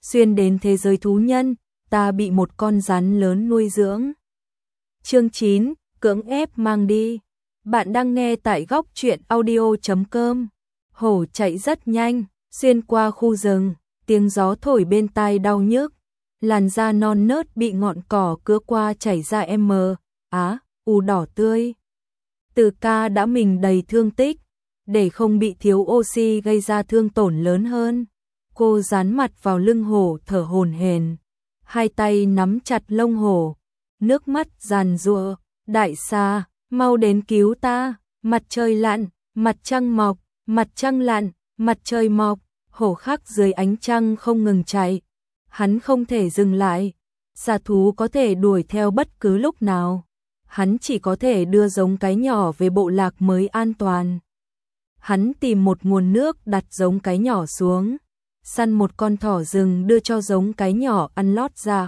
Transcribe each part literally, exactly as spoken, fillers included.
xuyên đến thế giới thú nhân, ta bị một con rắn lớn nuôi dưỡng. Chương chín, cưỡng ép mang đi. Bạn đang nghe tại góc truyện audio chấm com. Hổ chạy rất nhanh, xuyên qua khu rừng, tiếng gió thổi bên tai đau nhức, làn da non nớt bị ngọn cỏ cứa qua chảy ra em mờ, á, u đỏ tươi. Từ ca đã mình đầy thương tích, để không bị thiếu oxy gây ra thương tổn lớn hơn. Cô dán mặt vào lưng hổ thở hổn hển, hai tay nắm chặt lông hổ, nước mắt giàn giụa, đại xà, mau đến cứu ta, mặt trời lặn, mặt trăng mọc, mặt trăng lặn, mặt trời mọc, hổ khắc dưới ánh trăng không ngừng chạy. Hắn không thể dừng lại, xà thú có thể đuổi theo bất cứ lúc nào. Hắn chỉ có thể đưa giống cái nhỏ về bộ lạc mới an toàn. Hắn tìm một nguồn nước đặt giống cái nhỏ xuống, săn một con thỏ rừng đưa cho giống cái nhỏ ăn lót ra.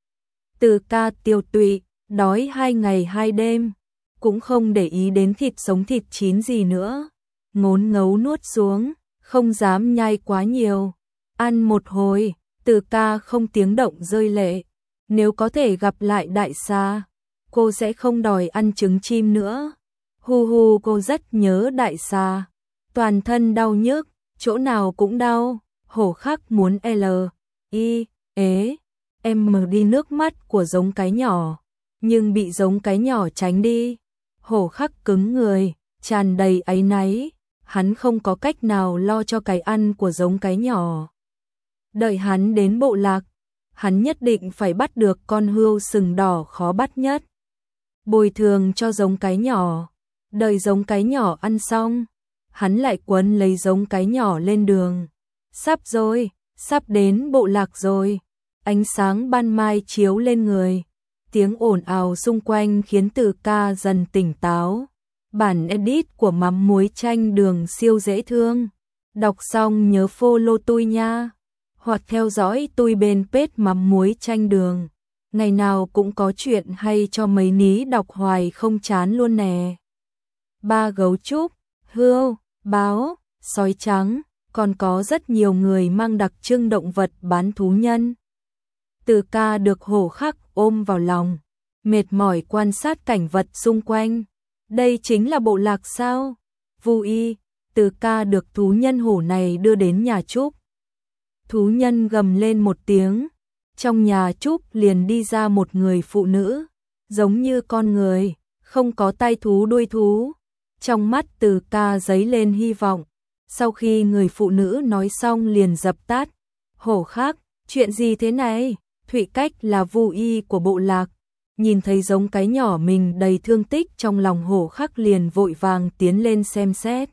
Từ ca tiêu tụy, đói hai ngày hai đêm, cũng không để ý đến thịt sống thịt chín gì nữa. Ngốn ngấu nuốt xuống, không dám nhai quá nhiều. Ăn một hồi, từ ca không tiếng động rơi lệ. Nếu có thể gặp lại đại xà, cô sẽ không đòi ăn trứng chim nữa. Hu hu, cô rất nhớ đại xà. Toàn thân đau nhức, chỗ nào cũng đau. Hổ khắc muốn L, I, ế, em đi nước mắt của giống cái nhỏ, nhưng bị giống cái nhỏ tránh đi. Hổ khắc cứng người, tràn đầy áy náy, hắn không có cách nào lo cho cái ăn của giống cái nhỏ. Đợi hắn đến bộ lạc, hắn nhất định phải bắt được con hươu sừng đỏ khó bắt nhất. Bồi thường cho giống cái nhỏ, đợi giống cái nhỏ ăn xong, hắn lại quấn lấy giống cái nhỏ lên đường. Sắp rồi, sắp đến bộ lạc rồi. Ánh sáng ban mai chiếu lên người, tiếng ồn ào xung quanh khiến Từ ca dần tỉnh táo. Bản edit của mắm muối chanh đường siêu dễ thương. Đọc xong nhớ follow tôi nha, hoặc theo dõi tôi bên page mắm muối chanh đường. Ngày nào cũng có chuyện hay cho mấy ní đọc hoài không chán luôn nè. Ba gấu trúc, hươu, báo, sói trắng, còn có rất nhiều người mang đặc trưng động vật bán thú nhân. Từ ca được hổ khắc ôm vào lòng, mệt mỏi quan sát cảnh vật xung quanh. Đây chính là bộ lạc sao? Vui, Từ ca được thú nhân hổ này đưa đến nhà Trúc. Thú nhân gầm lên một tiếng, trong nhà Trúc liền đi ra một người phụ nữ, giống như con người, không có tay thú đuôi thú. Trong mắt Từ ca dấy lên hy vọng. Sau khi người phụ nữ nói xong liền dập tắt. Hổ khắc, chuyện gì thế này? Thụy Cách là vu y của bộ lạc, nhìn thấy giống cái nhỏ mình đầy thương tích trong lòng hổ khắc liền vội vàng tiến lên xem xét.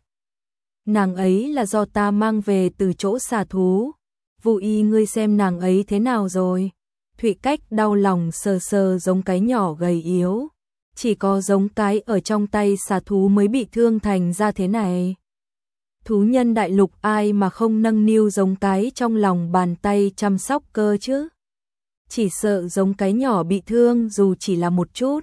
Nàng ấy là do ta mang về từ chỗ xà thú. Vu y, ngươi xem nàng ấy thế nào rồi? Thụy Cách đau lòng sờ sờ giống cái nhỏ gầy yếu. Chỉ có giống cái ở trong tay xà thú mới bị thương thành ra thế này. Thú nhân đại lục ai mà không nâng niu giống cái trong lòng bàn tay chăm sóc cơ chứ? Chỉ sợ giống cái nhỏ bị thương dù chỉ là một chút.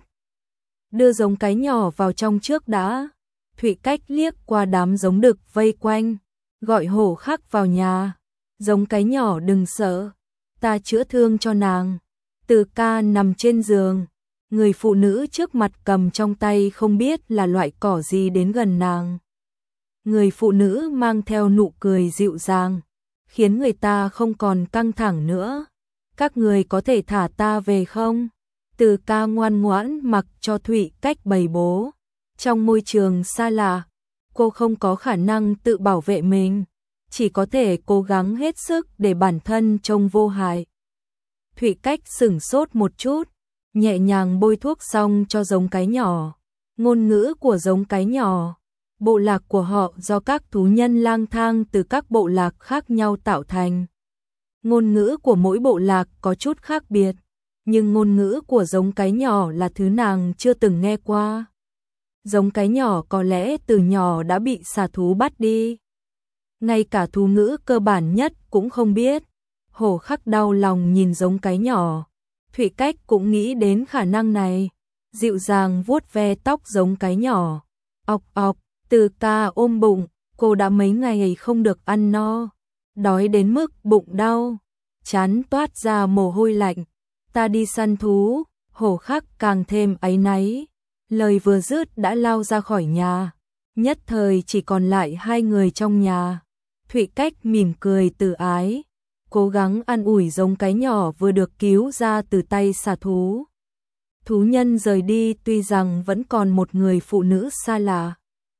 Đưa giống cái nhỏ vào trong trước đã. Thụy Cách liếc qua đám giống đực vây quanh, gọi hổ khắc vào nhà. Giống cái nhỏ đừng sợ, ta chữa thương cho nàng. Từ ca nằm trên giường, người phụ nữ trước mặt cầm trong tay không biết là loại cỏ gì đến gần nàng. Người phụ nữ mang theo nụ cười dịu dàng, khiến người ta không còn căng thẳng nữa. Các người có thể thả ta về không? Từ ca ngoan ngoãn mặc cho Thụy Cách bày bố. Trong môi trường xa lạ, cô không có khả năng tự bảo vệ mình, chỉ có thể cố gắng hết sức để bản thân trông vô hại. Thụy Cách sửng sốt một chút, nhẹ nhàng bôi thuốc xong cho giống cái nhỏ. Ngôn ngữ của giống cái nhỏ. Bộ lạc của họ do các thú nhân lang thang từ các bộ lạc khác nhau tạo thành. Ngôn ngữ của mỗi bộ lạc có chút khác biệt, nhưng ngôn ngữ của giống cái nhỏ là thứ nàng chưa từng nghe qua. Giống cái nhỏ có lẽ từ nhỏ đã bị xà thú bắt đi. Ngay cả thú ngữ cơ bản nhất cũng không biết. Hổ khắc đau lòng nhìn giống cái nhỏ. Thụy Cách cũng nghĩ đến khả năng này, dịu dàng vuốt ve tóc giống cái nhỏ. Ọc ọc. Từ ca ôm bụng, cô đã mấy ngày không được ăn no, đói đến mức bụng đau. chán toát ra mồ hôi lạnh. Ta đi săn thú, Hồ Khắc càng thêm áy náy. Lời vừa dứt đã lao ra khỏi nhà. Nhất thời chỉ còn lại hai người trong nhà. Thụy Cách mỉm cười từ ái, cố gắng an ủi giống cái nhỏ vừa được cứu ra từ tay xà thú. Thú nhân rời đi tuy rằng vẫn còn một người phụ nữ xa lạ,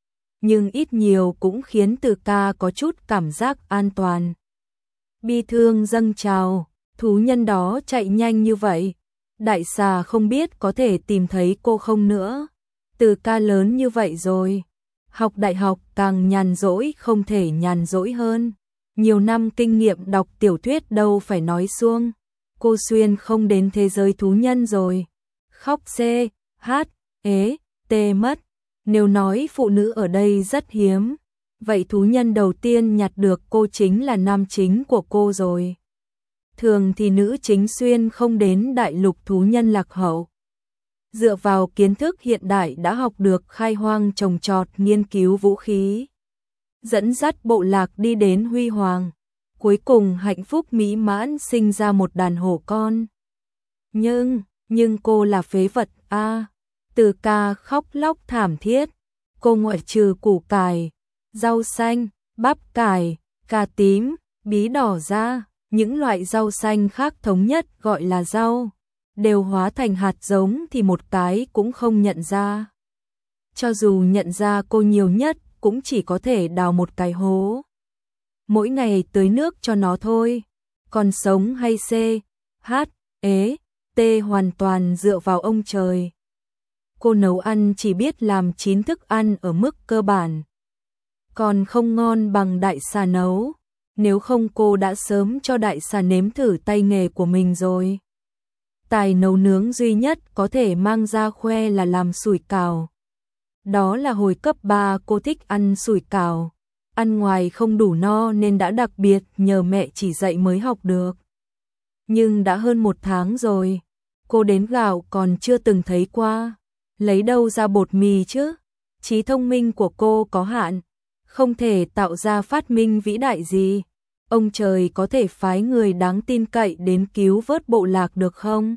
nhưng ít nhiều cũng khiến Từ Ca có chút cảm giác an toàn. Bi thương dâng trào, thú nhân đó chạy nhanh như vậy, đại xà không biết có thể tìm thấy cô không nữa. Từ Ca lớn như vậy rồi, học đại học càng nhàn rỗi không thể nhàn rỗi hơn. Nhiều năm kinh nghiệm đọc tiểu thuyết đâu phải nói suông. Cô xuyên không đến thế giới thú nhân rồi. Khóc c, hát, ế, tê mất. Nếu nói phụ nữ ở đây rất hiếm, vậy thú nhân đầu tiên nhặt được cô chính là nam chính của cô rồi. Thường thì nữ chính xuyên không đến đại lục thú nhân lạc hậu. Dựa vào kiến thức hiện đại đã học được khai hoang trồng trọt nghiên cứu vũ khí, dẫn dắt bộ lạc đi đến huy hoàng, cuối cùng hạnh phúc mỹ mãn sinh ra một đàn hổ con. Nhưng, nhưng cô là phế vật a. À, Từ Ca khóc lóc thảm thiết. Cô ngoại trừ củ cải, rau xanh, bắp cải, cà tím, bí đỏ ra, những loại rau xanh khác thống nhất gọi là rau, đều hóa thành hạt giống thì một cái cũng không nhận ra. Cho dù nhận ra cô nhiều nhất cũng chỉ có thể đào một cái hố. Mỗi ngày tưới nước cho nó thôi. Còn sống hay c, hát, ế, tê hoàn toàn dựa vào ông trời. Cô nấu ăn chỉ biết làm chín thức ăn ở mức cơ bản, còn không ngon bằng đại xà nấu. Nếu không cô đã sớm cho đại xà nếm thử tay nghề của mình rồi. Tài nấu nướng duy nhất có thể mang ra khoe là làm sủi cảo. Đó là hồi cấp ba cô thích ăn sủi cảo. Ăn ngoài không đủ no nên đã đặc biệt nhờ mẹ chỉ dạy mới học được. Nhưng đã hơn một tháng rồi, cô đến gạo còn chưa từng thấy qua. Lấy đâu ra bột mì chứ? Trí thông minh của cô có hạn, không thể tạo ra phát minh vĩ đại gì. Ông trời có thể phái người đáng tin cậy đến cứu vớt bộ lạc được không?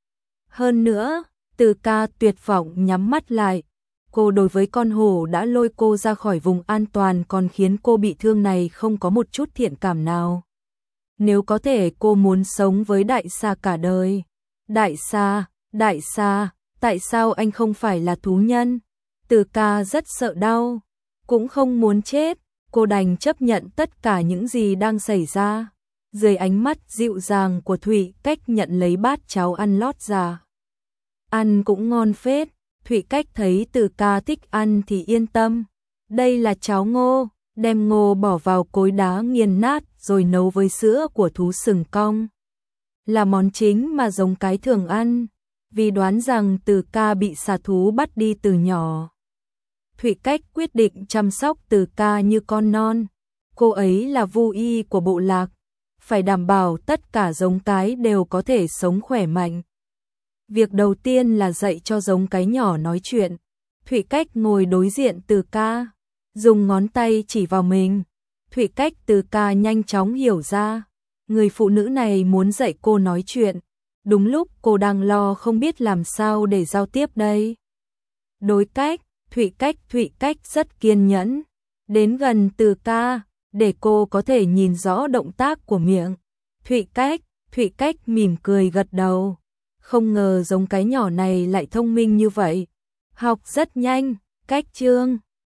Hơn nữa, Từ Ca tuyệt vọng nhắm mắt lại. Cô đối với con hổ đã lôi cô ra khỏi vùng an toàn còn khiến cô bị thương này không có một chút thiện cảm nào. Nếu có thể cô muốn sống với đại xà cả đời. Đại xà, đại xà, tại sao anh không phải là thú nhân? Từ Ca rất sợ đau, cũng không muốn chết. Cô đành chấp nhận tất cả những gì đang xảy ra. Dưới ánh mắt dịu dàng của Thụy Cách nhận lấy bát cháo ăn lót ra. Ăn cũng ngon phết. Thụy Cách thấy Từ Ca thích ăn thì yên tâm. Đây là cháo ngô, đem ngô bỏ vào cối đá nghiền nát rồi nấu với sữa của thú sừng cong. Là món chính mà giống cái thường ăn, vì đoán rằng Từ Ca bị xà thú bắt đi từ nhỏ. Thụy Cách quyết định chăm sóc Từ Ca như con non. Cô ấy là vu y của bộ lạc, phải đảm bảo tất cả giống cái đều có thể sống khỏe mạnh. Việc đầu tiên là dạy cho giống cái nhỏ nói chuyện. Thụy Cách ngồi đối diện Từ Ca, dùng ngón tay chỉ vào mình. Thụy Cách Từ Ca nhanh chóng hiểu ra, người phụ nữ này muốn dạy cô nói chuyện. Đúng lúc cô đang lo không biết làm sao để giao tiếp đây. Đối cách, Thụy Cách Thụy Cách rất kiên nhẫn, đến gần Từ Ca, để cô có thể nhìn rõ động tác của miệng. Thụy Cách, Thụy Cách mỉm cười gật đầu. Không ngờ giống cái nhỏ này lại thông minh như vậy. Học rất nhanh, Cách chương